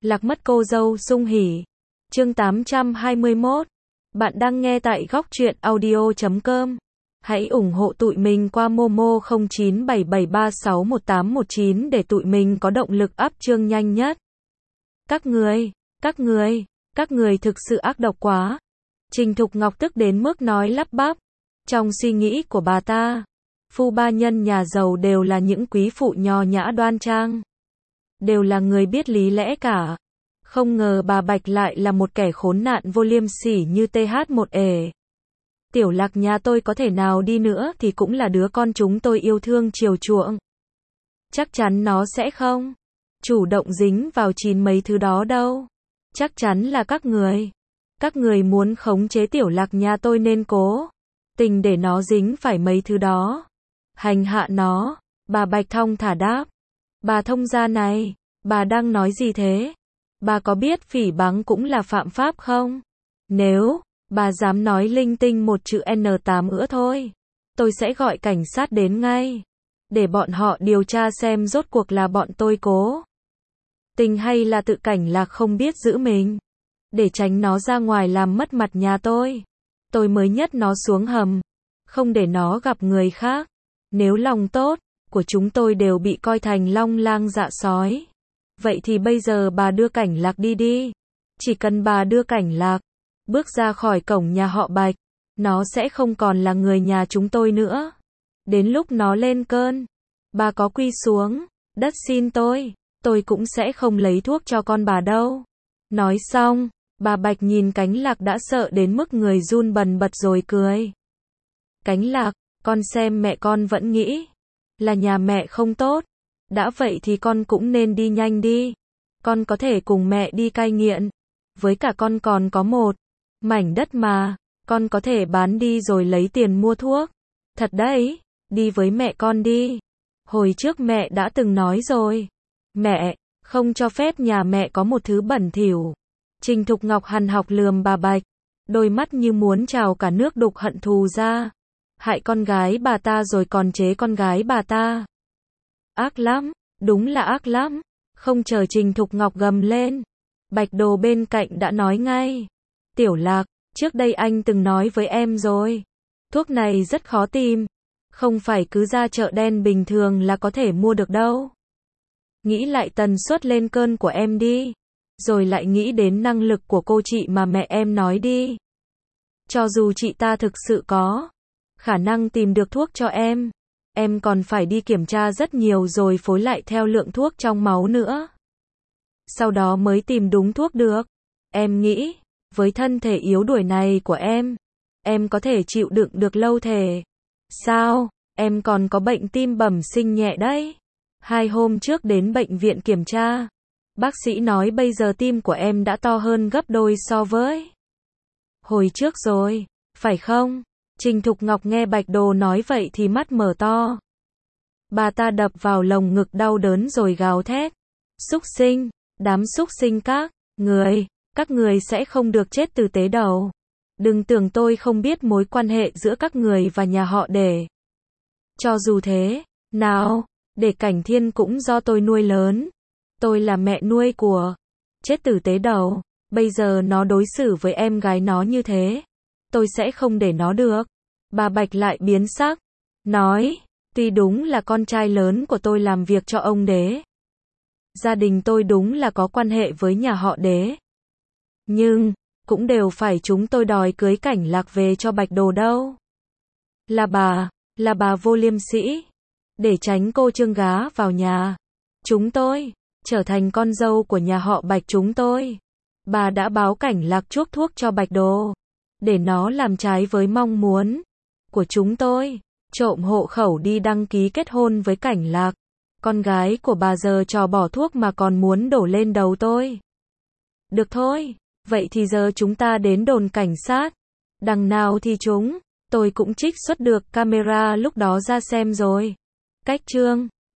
Lạc mất cô dâu Sung Hỉ. Chương 821. Bạn đang nghe tại góc truyện audio.com. Hãy ủng hộ tụi mình qua Momo 0977361819 để tụi mình có động lực up chương nhanh nhất. Các người thực sự ác độc quá. Trình Thục Ngọc tức đến mức nói lắp bắp. Trong suy nghĩ của bà ta, phu ba nhân nhà giàu đều là những quý phụ nho nhã đoan trang, đều là người biết lý lẽ cả. Không ngờ bà Bạch lại là một kẻ khốn nạn vô liêm sỉ như TH1E. Tiểu Lạc nhà tôi có thể nào đi nữa thì cũng là đứa con chúng tôi yêu thương chiều chuộng. Chắc chắn nó sẽ không chủ động dính vào chín mấy thứ đó đâu. Chắc chắn là các người muốn khống chế Tiểu Lạc nhà tôi nên cố tình để nó dính phải mấy thứ đó, hành hạ nó. Bà Bạch thong thả đáp. Bà thông gia này, bà đang nói gì thế? Bà có biết phỉ báng cũng là phạm pháp không? Nếu bà dám nói linh tinh một chữ N8 nữa thôi, tôi sẽ gọi cảnh sát đến ngay, để bọn họ điều tra xem rốt cuộc là bọn tôi cố tình hay là tự Cảnh Lạc không biết giữ mình, để tránh nó ra ngoài làm mất mặt nhà tôi. Tôi mới nhét nó xuống hầm, không để nó gặp người khác. Nếu lòng tốt của chúng tôi đều bị coi thành long lang dạ sói, vậy thì bây giờ bà đưa Cảnh Lạc đi. Chỉ cần bà đưa Cảnh Lạc bước ra khỏi cổng nhà họ Bạch, nó sẽ không còn là người nhà chúng tôi nữa. Đến lúc nó lên cơn, bà có quỳ xuống đất xin tôi cũng sẽ không lấy thuốc cho con bà đâu. Nói xong, bà Bạch nhìn Cánh Lạc đã sợ đến mức người run bần bật rồi cười. Cánh Lạc, con xem mẹ con vẫn nghĩ là nhà mẹ không tốt. Đã vậy thì con cũng nên đi nhanh đi. Con có thể cùng mẹ đi cai nghiện. Với cả con còn có một mảnh đất mà, con có thể bán đi rồi lấy tiền mua thuốc. Thật đấy, đi với mẹ con đi. Hồi trước mẹ đã từng nói rồi. Mẹ không cho phép nhà mẹ có một thứ bẩn thỉu. Trình Thục Ngọc hằn học lườm bà Bạch, đôi mắt như muốn trào cả nước đục hận thù ra. Hại con gái bà ta rồi còn chế con gái bà ta. Ác lắm, đúng là ác lắm. Không chờ Trình Thục Ngọc gầm lên, Bạch Đồ bên cạnh đã nói ngay. Tiểu Lạc, trước đây anh từng nói với em rồi. Thuốc này rất khó tìm. Không phải cứ ra chợ đen bình thường là có thể mua được đâu. Nghĩ lại tần suất lên cơn của em đi. Rồi lại nghĩ đến năng lực của cô chị mà mẹ em nói đi. Cho dù chị ta thực sự có khả năng tìm được thuốc cho em còn phải đi kiểm tra rất nhiều rồi phối lại theo lượng thuốc trong máu nữa. Sau đó mới tìm đúng thuốc được. Em nghĩ, với thân thể yếu đuối này của em có thể chịu đựng được lâu thể. Sao, em còn có bệnh tim bẩm sinh nhẹ đấy. 2 hôm trước đến bệnh viện kiểm tra, bác sĩ nói bây giờ tim của em đã to hơn gấp đôi so với hồi trước rồi, phải không? Trình Thục Ngọc nghe Bạch Đồ nói vậy thì mắt mở to. Bà ta đập vào lồng ngực đau đớn rồi gào thét. Súc sinh, đám súc sinh các người sẽ không được chết tử tế đâu. Đừng tưởng tôi không biết mối quan hệ giữa các người và nhà họ Để. Cho dù thế nào, Để Cảnh Thiên cũng do tôi nuôi lớn. Tôi là mẹ nuôi của chết tử tế đầu. Bây giờ nó đối xử với em gái nó như thế, tôi sẽ không để nó được. Bà Bạch lại biến sắc, nói, tuy đúng là con trai lớn của tôi làm việc cho ông Đế, gia đình tôi đúng là có quan hệ với nhà họ Đế, nhưng cũng đều phải chúng tôi đòi cưới Cảnh Lạc về cho Bạch Đồ đâu. Là bà vô liêm sĩ, để tránh cô Trương gá vào nhà chúng tôi, trở thành con dâu của nhà họ Bạch chúng tôi. Bà đã báo Cảnh Lạc chuốc thuốc cho Bạch Đồ, để nó làm trái với mong muốn của chúng tôi, trộm hộ khẩu đi đăng ký kết hôn với Cảnh Lạc. Con gái của bà giờ trò bỏ thuốc mà còn muốn đổ lên đầu tôi. Được thôi, vậy thì giờ chúng ta đến đồn cảnh sát. Đằng nào thì tôi cũng trích xuất được camera lúc đó ra xem rồi. Cách chương